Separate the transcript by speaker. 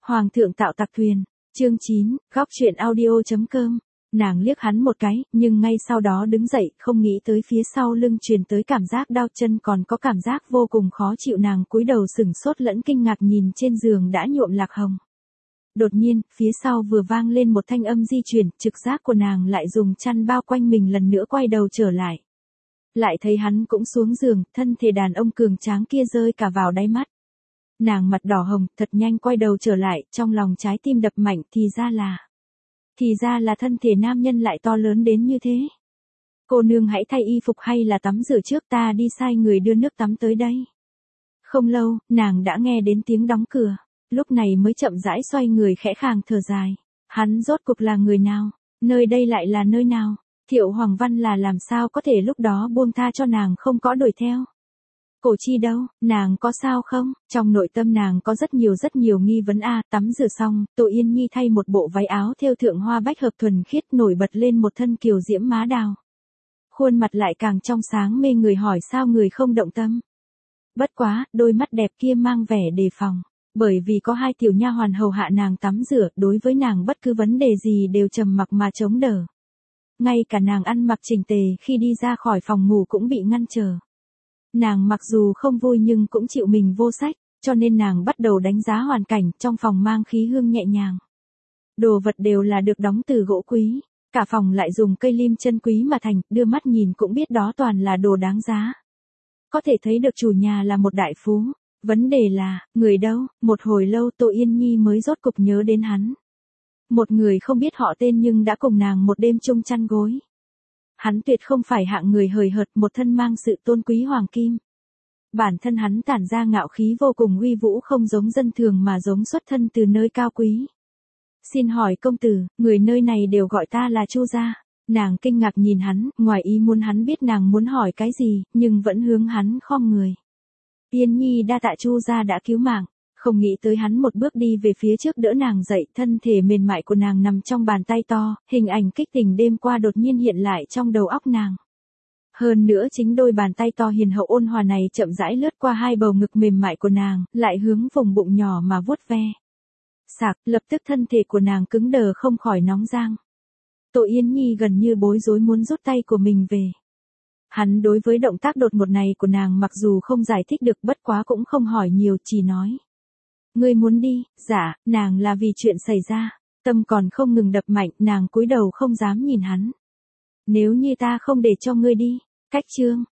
Speaker 1: Hoàng thượng tạo tặc thuyền, chương 9, góc truyện audio.com. Nàng liếc hắn một cái, nhưng ngay sau đó đứng dậy, không nghĩ tới phía sau lưng truyền tới cảm giác đau chân còn có cảm giác vô cùng khó chịu. Nàng cúi đầu sửng sốt lẫn kinh ngạc nhìn trên giường đã nhuộm lạc hồng. Đột nhiên, phía sau vừa vang lên một thanh âm di chuyển, trực giác của nàng lại dùng chăn bao quanh mình lần nữa quay đầu trở lại. Lại thấy hắn cũng xuống giường, thân thể đàn ông cường tráng kia rơi cả vào đáy mắt. Nàng mặt đỏ hồng, thật nhanh quay đầu trở lại, trong lòng trái tim đập mạnh, thì ra là thân thể nam nhân lại to lớn đến như thế. Cô nương hãy thay y phục hay là tắm rửa trước, ta đi sai người đưa nước tắm tới đây. Không lâu, nàng đã nghe đến tiếng đóng cửa, lúc này mới chậm rãi xoay người khẽ khàng thở dài. Hắn rốt cuộc là người nào? Nơi đây lại là nơi nào? Thiệu Hoàng Văn là làm sao có thể lúc đó buông tha cho nàng không có đuổi theo? Cổ Chi đâu, nàng có sao không? Trong nội tâm nàng có rất nhiều nghi vấn a. Tắm rửa xong, Tô Yên Nhi thay một bộ váy áo thêu thượng hoa bách hợp thuần khiết, nổi bật lên một thân kiều diễm má đào. Khuôn mặt lại càng trong sáng mê người, hỏi sao người không động tâm? Bất quá, đôi mắt đẹp kia mang vẻ đề phòng, bởi vì có hai tiểu nha hoàn hầu hạ nàng tắm rửa, đối với nàng bất cứ vấn đề gì đều trầm mặc mà chống đỡ. Ngay cả nàng ăn mặc chỉnh tề khi đi ra khỏi phòng ngủ cũng bị ngăn trở. Nàng mặc dù không vui nhưng cũng chịu mình vô sách, cho nên nàng bắt đầu đánh giá hoàn cảnh. Trong phòng mang khí hương nhẹ nhàng. Đồ vật đều là được đóng từ gỗ quý, cả phòng lại dùng cây lim chân quý mà thành, đưa mắt nhìn cũng biết đó toàn là đồ đáng giá. Có thể thấy được chủ nhà là một đại phú. Vấn đề là, người đâu? Một hồi lâu Tô Yên Nhi mới rốt cục nhớ đến hắn. Một người không biết họ tên nhưng đã cùng nàng một đêm chung chăn gối. Hắn tuyệt không phải hạng người hời hợt, một thân mang sự tôn quý hoàng kim. Bản thân hắn tản ra ngạo khí vô cùng uy vũ, không giống dân thường mà giống xuất thân từ nơi cao quý. Xin hỏi công tử, người nơi này đều gọi ta là Chu gia. Nàng kinh ngạc nhìn hắn, ngoài ý muốn hắn biết nàng muốn hỏi cái gì, nhưng vẫn hướng hắn khom người. Yên Nhi đa tạ Chu gia đã cứu mạng. Không nghĩ tới hắn một bước đi về phía trước đỡ nàng dậy, thân thể mềm mại của nàng nằm trong bàn tay to, hình ảnh kích tình đêm qua đột nhiên hiện lại trong đầu óc nàng. Hơn nữa chính đôi bàn tay to hiền hậu ôn hòa này chậm rãi lướt qua hai bầu ngực mềm mại của nàng, lại hướng vùng bụng nhỏ mà vuốt ve. Sạc, lập tức thân thể của nàng cứng đờ không khỏi nóng rang. Tô Yên Nhi gần như bối rối muốn rút tay của mình về. Hắn đối với động tác đột ngột này của nàng mặc dù không giải thích được, bất quá cũng không hỏi nhiều, chỉ nói. Ngươi muốn đi? Dạ, nàng là vì chuyện xảy ra. Tâm còn không ngừng đập mạnh, nàng cúi đầu không dám nhìn hắn. Nếu như ta không để cho ngươi đi. Cách chương.